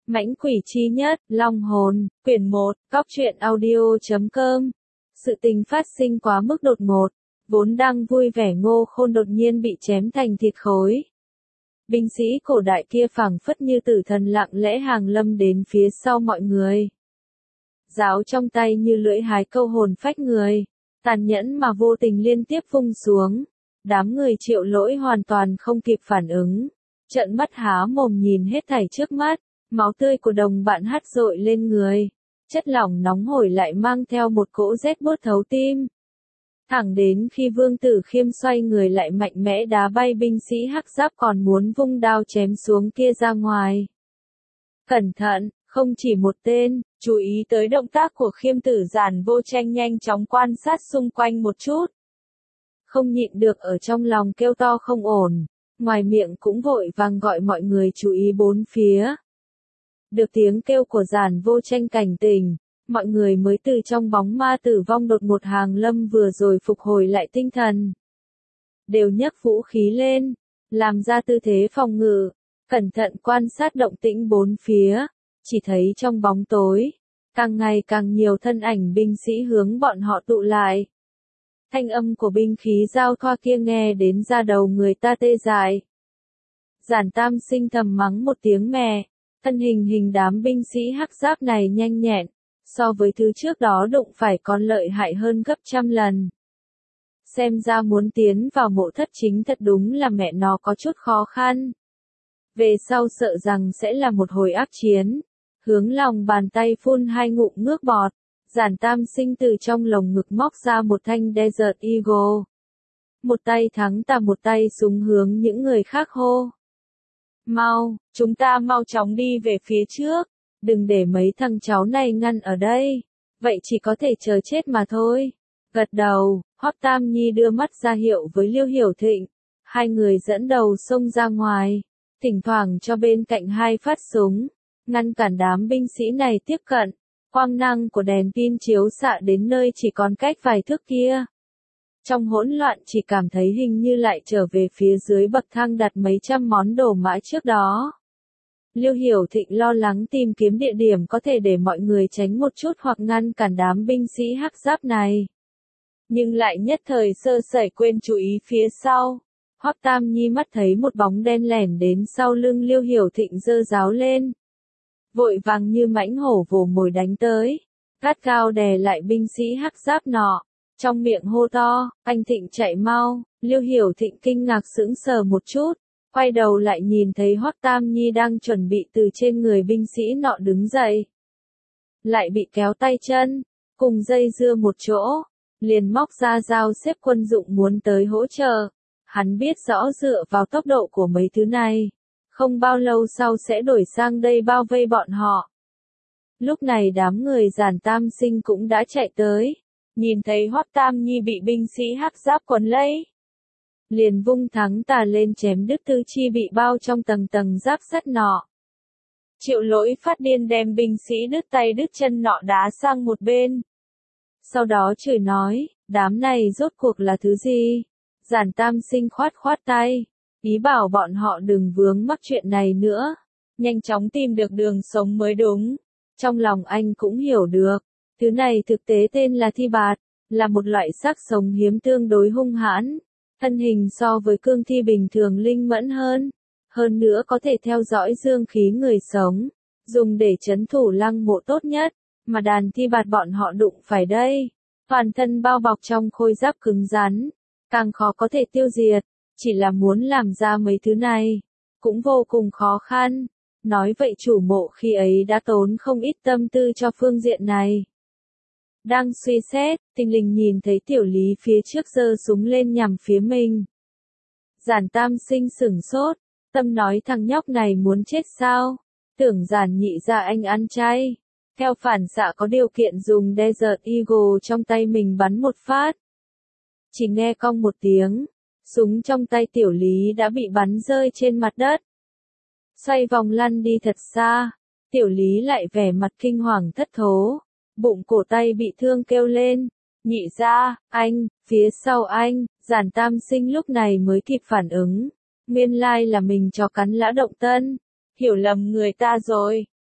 Mãnh quỷ chi nhất, Long hồn, quyển 1, cóc truyện audio.com. Sự tình phát sinh quá mức đột ngột, vốn đang vui vẻ Ngô Khôn đột nhiên bị chém thành thịt khối. Binh sĩ cổ đại kia phảng phất như tử thần lặng lẽ hàng lâm đến phía sau mọi người. Giáo trong tay như lưỡi hái câu hồn phách người, tàn nhẫn mà vô tình liên tiếp vung xuống. Đám người Triệu Lỗi hoàn toàn không kịp phản ứng, trợn mắt há mồm nhìn hết thảy trước mắt. Máu tươi của đồng bạn hắt dội lên người, chất lỏng nóng hổi lại mang theo một cỗ rét buốt thấu tim. Thẳng đến khi Vương Tử Khiêm xoay người lại mạnh mẽ đá bay binh sĩ hắc giáp còn muốn vung đao chém xuống kia ra ngoài. Cẩn thận, không chỉ một tên, chú ý tới động tác của Khiêm Tử Giản Vô Tranh nhanh chóng quan sát xung quanh một chút. Không nhịn được ở trong lòng kêu to không ổn, ngoài miệng cũng vội vàng gọi mọi người chú ý bốn phía. Được tiếng kêu của Giản Vô Tranh cảnh tỉnh, mọi người mới từ trong bóng ma tử vong đột ngột hàng lâm vừa rồi phục hồi lại tinh thần. Đều nhấc vũ khí lên, làm ra tư thế phòng ngự, cẩn thận quan sát động tĩnh bốn phía, chỉ thấy trong bóng tối, càng ngày càng nhiều thân ảnh binh sĩ hướng bọn họ tụ lại. Thanh âm của binh khí giao thoa kia nghe đến da đầu người ta tê dại. Giản Tam Sinh thầm mắng một tiếng mẹ. Thân hình đám binh sĩ hắc giáp này nhanh nhẹn, so với thứ trước đó đụng phải còn lợi hại hơn gấp trăm lần. Xem ra muốn tiến vào mộ thất chính thật đúng là mẹ nó có chút khó khăn. Về sau sợ rằng sẽ là một hồi ác chiến. Hướng lòng bàn tay phun hai ngụm nước bọt, Giản Tam Sinh từ trong lồng ngực móc ra một thanh Desert Eagle. Một tay thắng ta một tay súng hướng những người khác hô. Mau, chúng ta mau chóng đi về phía trước, đừng để mấy thằng cháu này ngăn ở đây, vậy chỉ có thể chờ chết mà thôi. Gật đầu, Hoắc Tam Nhi đưa mắt ra hiệu với Liêu Hiểu Thịnh, hai người dẫn đầu xông ra ngoài, thỉnh thoảng cho bên cạnh hai phát súng, ngăn cản đám binh sĩ này tiếp cận. Quang năng của đèn pin chiếu xạ đến nơi chỉ còn cách vài thước kia. Trong hỗn loạn chỉ cảm thấy hình như lại trở về phía dưới bậc thang đặt mấy trăm món đồ mãi trước đó. Liêu Hiểu Thịnh lo lắng tìm kiếm địa điểm có thể để mọi người tránh một chút hoặc ngăn cản đám binh sĩ hắc giáp này. Nhưng lại nhất thời sơ sẩy quên chú ý phía sau. Hoắc Tam Nhi mắt thấy một bóng đen lẻn đến sau lưng Liêu Hiểu Thịnh giơ giáo lên. Vội vàng như mãnh hổ vồ mồi đánh tới, gắt gao đè lại binh sĩ hắc giáp nọ. Trong miệng hô to, anh Thịnh chạy mau. Liêu Hiểu Thịnh kinh ngạc sững sờ một chút, quay đầu lại nhìn thấy Hoắc Tam Nhi đang chuẩn bị từ trên người binh sĩ nọ đứng dậy. Lại bị kéo tay chân, cùng dây dưa một chỗ, liền móc ra dao xếp quân dụng muốn tới hỗ trợ. Hắn biết rõ dựa vào tốc độ của mấy thứ này, không bao lâu sau sẽ đổi sang đây bao vây bọn họ. Lúc này đám người Giản Tam Sinh cũng đã chạy tới. Nhìn thấy Hoắc Tam Nhi bị binh sĩ hắc giáp quấn lấy, liền vung thắng tà lên chém đứt tư chi bị bao trong tầng tầng giáp sắt nọ. Triệu Lỗi phát điên đem binh sĩ đứt tay đứt chân nọ đá sang một bên. Sau đó chửi nói, đám này rốt cuộc là thứ gì? Giản Tam Sinh khoát khoát tay, ý bảo bọn họ đừng vướng mắc chuyện này nữa, nhanh chóng tìm được đường sống mới đúng. Trong lòng anh cũng hiểu được. Thứ này thực tế tên là thi bạt, là một loại xác sống hiếm tương đối hung hãn, thân hình so với cương thi bình thường linh mẫn hơn nữa có thể theo dõi dương khí người sống, dùng để trấn thủ lăng mộ tốt nhất, mà đàn thi bạt bọn họ đụng phải đây, toàn thân bao bọc trong khôi giáp cứng rắn, càng khó có thể tiêu diệt, chỉ là muốn làm ra mấy thứ này, cũng vô cùng khó khăn. Nói vậy chủ mộ khi ấy đã tốn không ít tâm tư cho phương diện này. Đang suy xét, thình lình nhìn thấy Tiểu Lý phía trước giơ súng lên nhằm phía mình. Giản Tam Sinh sửng sốt, tâm nói thằng nhóc này muốn chết sao? Tưởng Giản nhị ra anh ăn chay. Theo phản xạ có điều kiện dùng Desert Eagle trong tay mình bắn một phát. Chỉ nghe cong một tiếng, súng trong tay Tiểu Lý đã bị bắn rơi trên mặt đất. Xoay vòng lăn đi thật xa, Tiểu Lý lại vẻ mặt kinh hoàng thất thố. Bụng cổ tay bị thương kêu lên, nhị ra, anh, phía sau anh. Giản Tam Sinh lúc này mới kịp phản ứng, nguyên lai là mình cho cắn Lã Động Tân, hiểu lầm người ta rồi,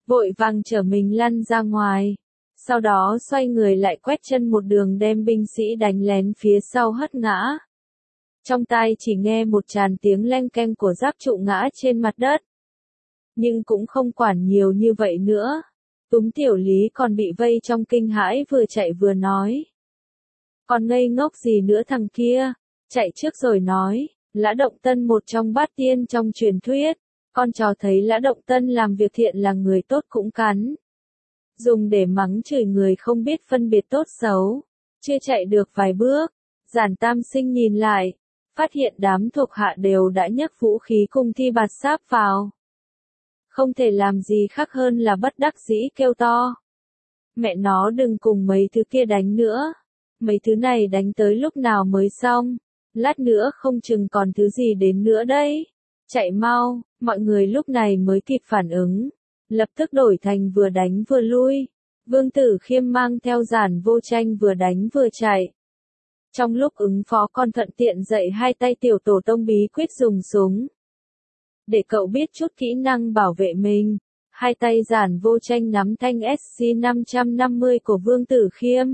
vội vàng chở mình lăn ra ngoài. Sau đó xoay người lại quét chân một đường đem binh sĩ đánh lén phía sau hất ngã. Trong tai chỉ nghe một tràn tiếng leng keng của giáp trụ ngã trên mặt đất. Nhưng cũng không quản nhiều như vậy nữa. Túm Tiểu Lý còn bị vây trong kinh hãi vừa chạy vừa nói. Còn ngây ngốc gì nữa thằng kia, chạy trước rồi nói, Lã Động Tân một trong bát tiên trong truyền thuyết, con chó thấy Lã Động Tân làm việc thiện là người tốt cũng cắn. Dùng để mắng chửi người không biết phân biệt tốt xấu, chưa chạy được vài bước, Giản Tam Sinh nhìn lại, phát hiện đám thuộc hạ đều đã nhấc vũ khí cùng thi bạt sáp vào. Không thể làm gì khác hơn là bất đắc dĩ kêu to. Mẹ nó đừng cùng mấy thứ kia đánh nữa. Mấy thứ này đánh tới lúc nào mới xong. Lát nữa không chừng còn thứ gì đến nữa đấy. Chạy mau, mọi người lúc này mới kịp phản ứng. Lập tức đổi thành vừa đánh vừa lui. Vương Tử Khiêm mang theo Giản Vô Tranh vừa đánh vừa chạy. Trong lúc ứng phó con thuận tiện dạy hai tay tiểu tổ tông bí quyết dùng súng. Để cậu biết chút kỹ năng bảo vệ mình, hai tay Giản Vô Tranh nắm thanh SC-550 của Vương Tử Khiêm.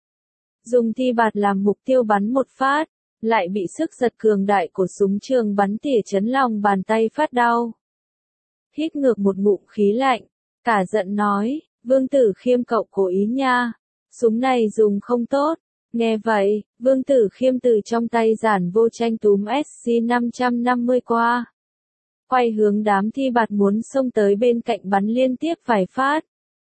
Dùng thi bạt làm mục tiêu bắn một phát, lại bị sức giật cường đại của súng trường bắn tỉa chấn lòng bàn tay phát đau. Hít ngược một ngụm khí lạnh, cả giận nói, Vương Tử Khiêm cậu cố ý nha, súng này dùng không tốt. Nghe vậy, Vương Tử Khiêm từ trong tay Giản Vô Tranh túm SC-550 qua. Quay hướng đám thi bạt muốn xông tới bên cạnh bắn liên tiếp vài phát.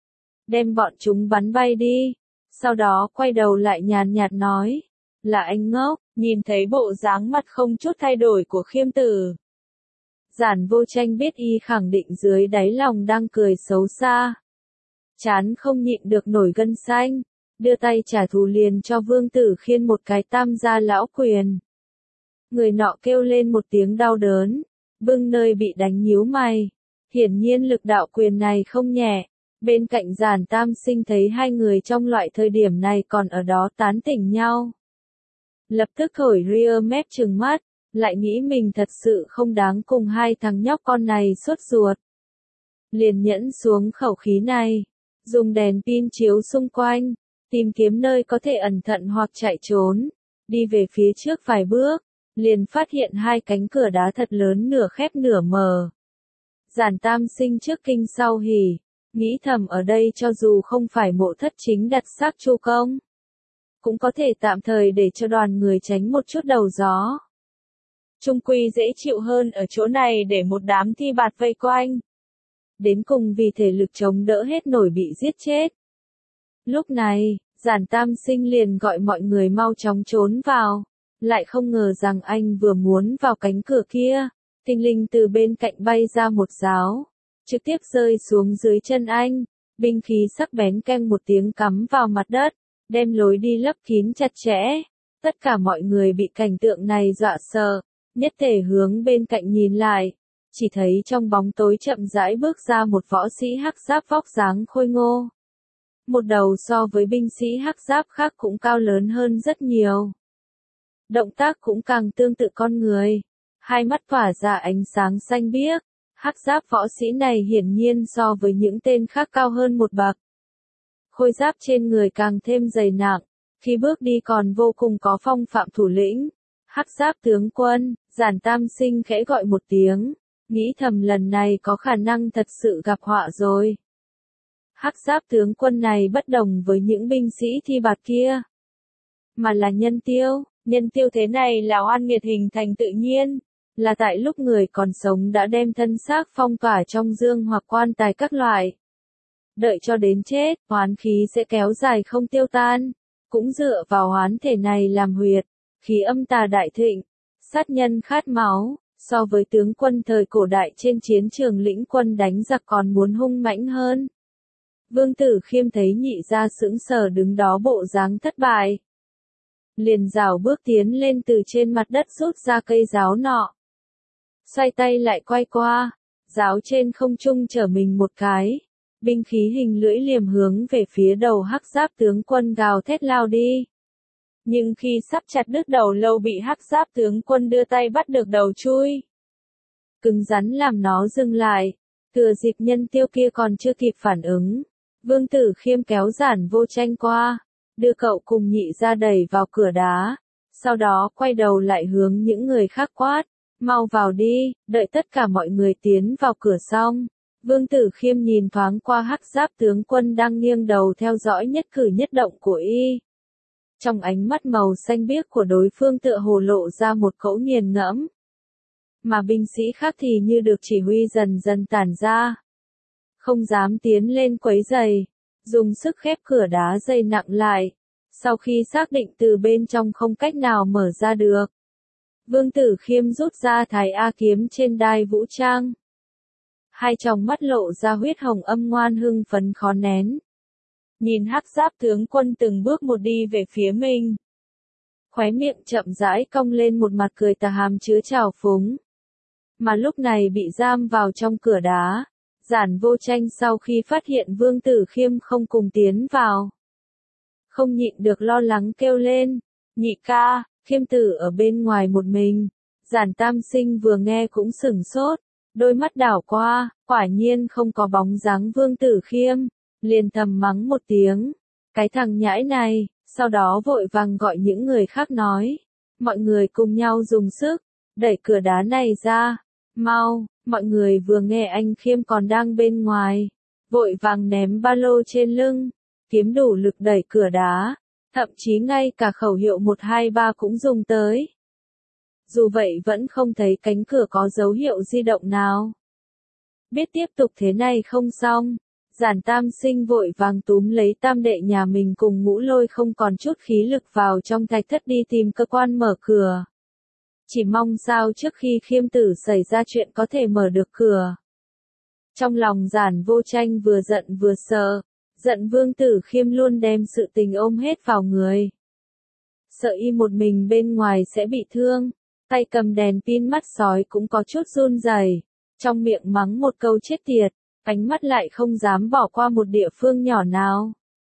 Đem bọn chúng bắn bay đi. Sau đó quay đầu lại nhàn nhạt nói. Là anh ngốc, nhìn thấy bộ dáng mặt không chút thay đổi của Khiêm tử. Giản Vô Tranh biết y khẳng định dưới đáy lòng đang cười xấu xa. Chán không nhịn được nổi gân xanh. Đưa tay trả thù liền cho Vương Tử Khiêm một cái tam gia lão quyền. Người nọ kêu lên một tiếng đau đớn. Bưng nơi bị đánh nhíu mày. Hiển nhiên lực đạo quyền này không nhẹ. Bên cạnh Giản Tam Sinh thấy hai người trong loại thời điểm này còn ở đó tán tỉnh nhau. Lập tức thổi ria mép trừng mắt, lại nghĩ mình thật sự không đáng cùng hai thằng nhóc con này sốt ruột. Liền nhẫn xuống khẩu khí này, dùng đèn pin chiếu xung quanh, tìm kiếm nơi có thể ẩn thận hoặc chạy trốn, đi về phía trước vài bước. Liền phát hiện hai cánh cửa đá thật lớn nửa khép nửa mở. Giản Tam Sinh trước kinh sau hỉ, nghĩ thầm ở đây cho dù không phải Mộ Thất chính đặt xác Chu Công, cũng có thể tạm thời để cho đoàn người tránh một chút đầu gió. Chung quy dễ chịu hơn ở chỗ này để một đám thi bạt vây quanh. Đến cùng vì thể lực chống đỡ hết nổi bị giết chết. Lúc này, Giản Tam Sinh liền gọi mọi người mau chóng trốn vào. Lại không ngờ rằng anh vừa muốn vào cánh cửa kia, thình lình từ bên cạnh bay ra một giáo, trực tiếp rơi xuống dưới chân anh, binh khí sắc bén keng một tiếng cắm vào mặt đất, đem lối đi lấp kín chặt chẽ. Tất cả mọi người bị cảnh tượng này dọa sợ, nhất thể hướng bên cạnh nhìn lại, chỉ thấy trong bóng tối chậm rãi bước ra một võ sĩ hắc giáp vóc dáng khôi ngô. Một đầu so với binh sĩ hắc giáp khác cũng cao lớn hơn rất nhiều. Động tác cũng càng tương tự con người. Hai mắt tỏa ra ánh sáng xanh biếc. Hắc giáp võ sĩ này hiển nhiên so với những tên khác cao hơn một bậc. Khôi giáp trên người càng thêm dày nặng. Khi bước đi còn vô cùng có phong phạm thủ lĩnh. Hắc giáp tướng quân, Giản Tam Sinh khẽ gọi một tiếng. Nghĩ thầm lần này có khả năng thật sự gặp họa rồi. Hắc giáp tướng quân này bất đồng với những binh sĩ thi bạt kia. Mà là nhân tiêu. Nhân tiêu thế này là oan nghiệt hình thành tự nhiên, là tại lúc người còn sống đã đem thân xác phong tỏa trong dương hoặc quan tài các loại. Đợi cho đến chết, oán khí sẽ kéo dài không tiêu tan, cũng dựa vào oán thể này làm huyệt, khí âm tà đại thịnh, sát nhân khát máu, so với tướng quân thời cổ đại trên chiến trường lĩnh quân đánh giặc còn muốn hung mãnh hơn. Vương Tử Khiêm thấy nhị gia sững sờ đứng đó bộ dáng thất bại. Liền rảo bước tiến lên từ trên mặt đất rút ra cây giáo nọ. Xoay tay lại quay qua, giáo trên không trung trở mình một cái. Binh khí hình lưỡi liềm hướng về phía đầu hắc giáp tướng quân gào thét lao đi. Nhưng khi sắp chặt đứt đầu lâu bị hắc giáp tướng quân đưa tay bắt được đầu chui. Cứng rắn làm nó dừng lại. Thừa dịp nhân tiêu kia còn chưa kịp phản ứng, Vương Tử Khiêm kéo Giản Vô Tranh qua, đưa cậu cùng Nhị ra đẩy vào cửa đá, sau đó quay đầu lại hướng những người khác quát, mau vào đi, đợi tất cả mọi người tiến vào cửa xong. Vương Tử Khiêm nhìn thoáng qua Hắc Giáp tướng quân đang nghiêng đầu theo dõi nhất cử nhất động của y. Trong ánh mắt màu xanh biếc của đối phương tựa hồ lộ ra một cỗ nghiền ngẫm. Mà binh sĩ khác thì như được chỉ huy dần dần tản ra. Không dám tiến lên quấy rầy, dùng sức khép cửa đá dày nặng lại. Sau khi xác định từ bên trong không cách nào mở ra được, Vương Tử Khiêm rút ra Thái A kiếm trên đai vũ trang. Hai tròng mắt lộ ra huyết hồng âm ngoan hưng phấn khó nén. Nhìn Hắc Giáp tướng quân từng bước một đi về phía mình. Khóe miệng chậm rãi cong lên một mặt cười tà hàm chứa trào phúng. Mà lúc này bị giam vào trong cửa đá, Giản Vô Tranh sau khi phát hiện Vương Tử Khiêm không cùng tiến vào, không nhịn được lo lắng kêu lên, nhị ca, Khiêm tử ở bên ngoài một mình. Giản Tam Sinh vừa nghe cũng sửng sốt, đôi mắt đảo qua, quả nhiên không có bóng dáng Vương Tử Khiêm, liền thầm mắng một tiếng, cái thằng nhãi này, sau đó vội vàng gọi những người khác nói, mọi người cùng nhau dùng sức, đẩy cửa đá này ra, mau, mọi người vừa nghe anh Khiêm còn đang bên ngoài, vội vàng ném ba lô trên lưng, kiếm đủ lực đẩy cửa đá, thậm chí ngay cả khẩu hiệu 123 cũng dùng tới. Dù vậy vẫn không thấy cánh cửa có dấu hiệu di động nào. Biết tiếp tục thế này không xong, Giản Tam Sinh vội vàng túm lấy tam đệ nhà mình cùng Ngũ Lôi không còn chút khí lực vào trong thạch thất đi tìm cơ quan mở cửa. Chỉ mong sao trước khi Khiêm tử xảy ra chuyện có thể mở được cửa. Trong lòng Giản Vô Tranh vừa giận vừa sợ, giận Vương Tử Khiêm luôn đem sự tình ôm hết vào người. Sợ y một mình bên ngoài sẽ bị thương, tay cầm đèn pin mắt sói cũng có chút run rẩy, trong miệng mắng một câu chết tiệt, ánh mắt lại không dám bỏ qua một địa phương nhỏ nào.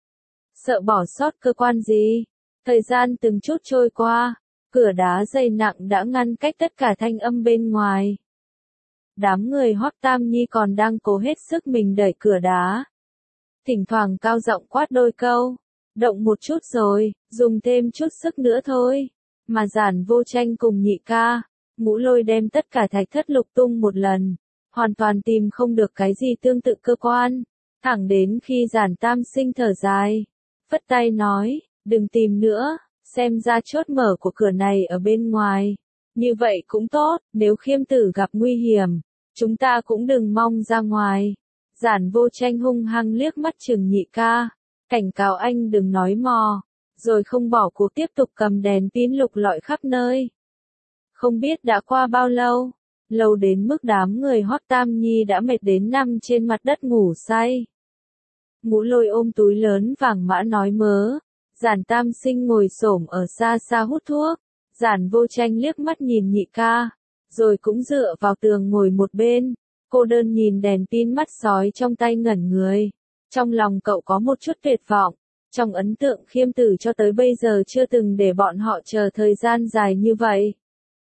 Sợ bỏ sót cơ quan gì? Thời gian từng chút trôi qua, cửa đá dày nặng đã ngăn cách tất cả thanh âm bên ngoài. Đám người Hoắc Tam Nhi còn đang cố hết sức mình đẩy cửa đá. Thỉnh thoảng cao giọng quát đôi câu, động một chút rồi, dùng thêm chút sức nữa thôi. Mà Giản Vô Tranh cùng nhị ca, Ngũ Lôi đem tất cả thạch thất lục tung một lần, hoàn toàn tìm không được cái gì tương tự cơ quan, thẳng đến khi Giản Tam Sinh thở dài, phất tay nói, đừng tìm nữa, xem ra chốt mở của cửa này ở bên ngoài, như vậy cũng tốt, nếu Khiêm tử gặp nguy hiểm, chúng ta cũng đừng mong ra ngoài. Giản Vô Tranh hung hăng liếc mắt chừng nhị ca, cảnh cáo anh đừng nói mò, rồi không bỏ cuộc tiếp tục cầm đèn pin lục lọi khắp nơi. Không biết đã qua bao lâu, lâu đến mức đám người Hoắc Tam Nhi đã mệt đến nằm trên mặt đất ngủ say. Ngũ Lôi ôm túi lớn vàng mã nói mớ, Giản Tam Sinh ngồi xổm ở xa xa hút thuốc, Giản Vô Tranh liếc mắt nhìn nhị ca, rồi cũng dựa vào tường ngồi một bên, cô đơn nhìn đèn pin mắt sói trong tay ngẩn người. Trong lòng cậu có một chút tuyệt vọng, trong ấn tượng Khiêm tử cho tới bây giờ chưa từng để bọn họ chờ thời gian dài như vậy.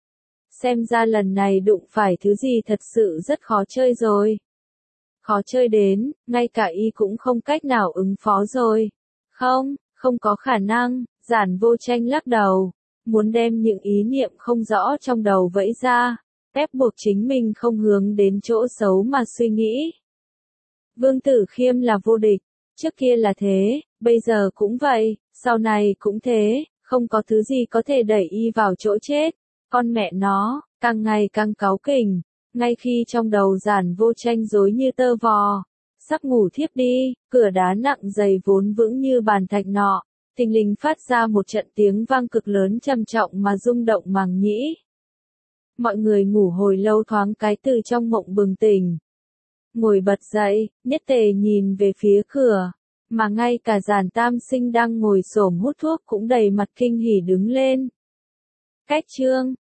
Xem ra lần này đụng phải thứ gì thật sự rất khó chơi rồi. Khó chơi đến, ngay cả y cũng không cách nào ứng phó rồi. Không có khả năng, Giản Vô Tranh lắc đầu, muốn đem những ý niệm không rõ trong đầu vẫy ra, ép buộc chính mình không hướng đến chỗ xấu mà suy nghĩ. Vương Tử Khiêm là vô địch, trước kia là thế, bây giờ cũng vậy, sau này cũng thế, không có thứ gì có thể đẩy y vào chỗ chết. Con mẹ nó, càng ngày càng cáu kỉnh, ngay khi trong đầu Giản Vô Tranh rối như tơ vò, sắp ngủ thiếp đi, cửa đá nặng dày vốn vững như bàn thạch nọ, thình lình phát ra một trận tiếng vang cực lớn trầm trọng mà rung động màng nhĩ. Mọi người ngủ hồi lâu thoáng cái từ trong mộng bừng tỉnh. Ngồi bật dậy, nhất tề nhìn về phía cửa, mà ngay cả Giản Tam Sinh đang ngồi xổm hút thuốc cũng đầy mặt kinh hỉ đứng lên. Cách chương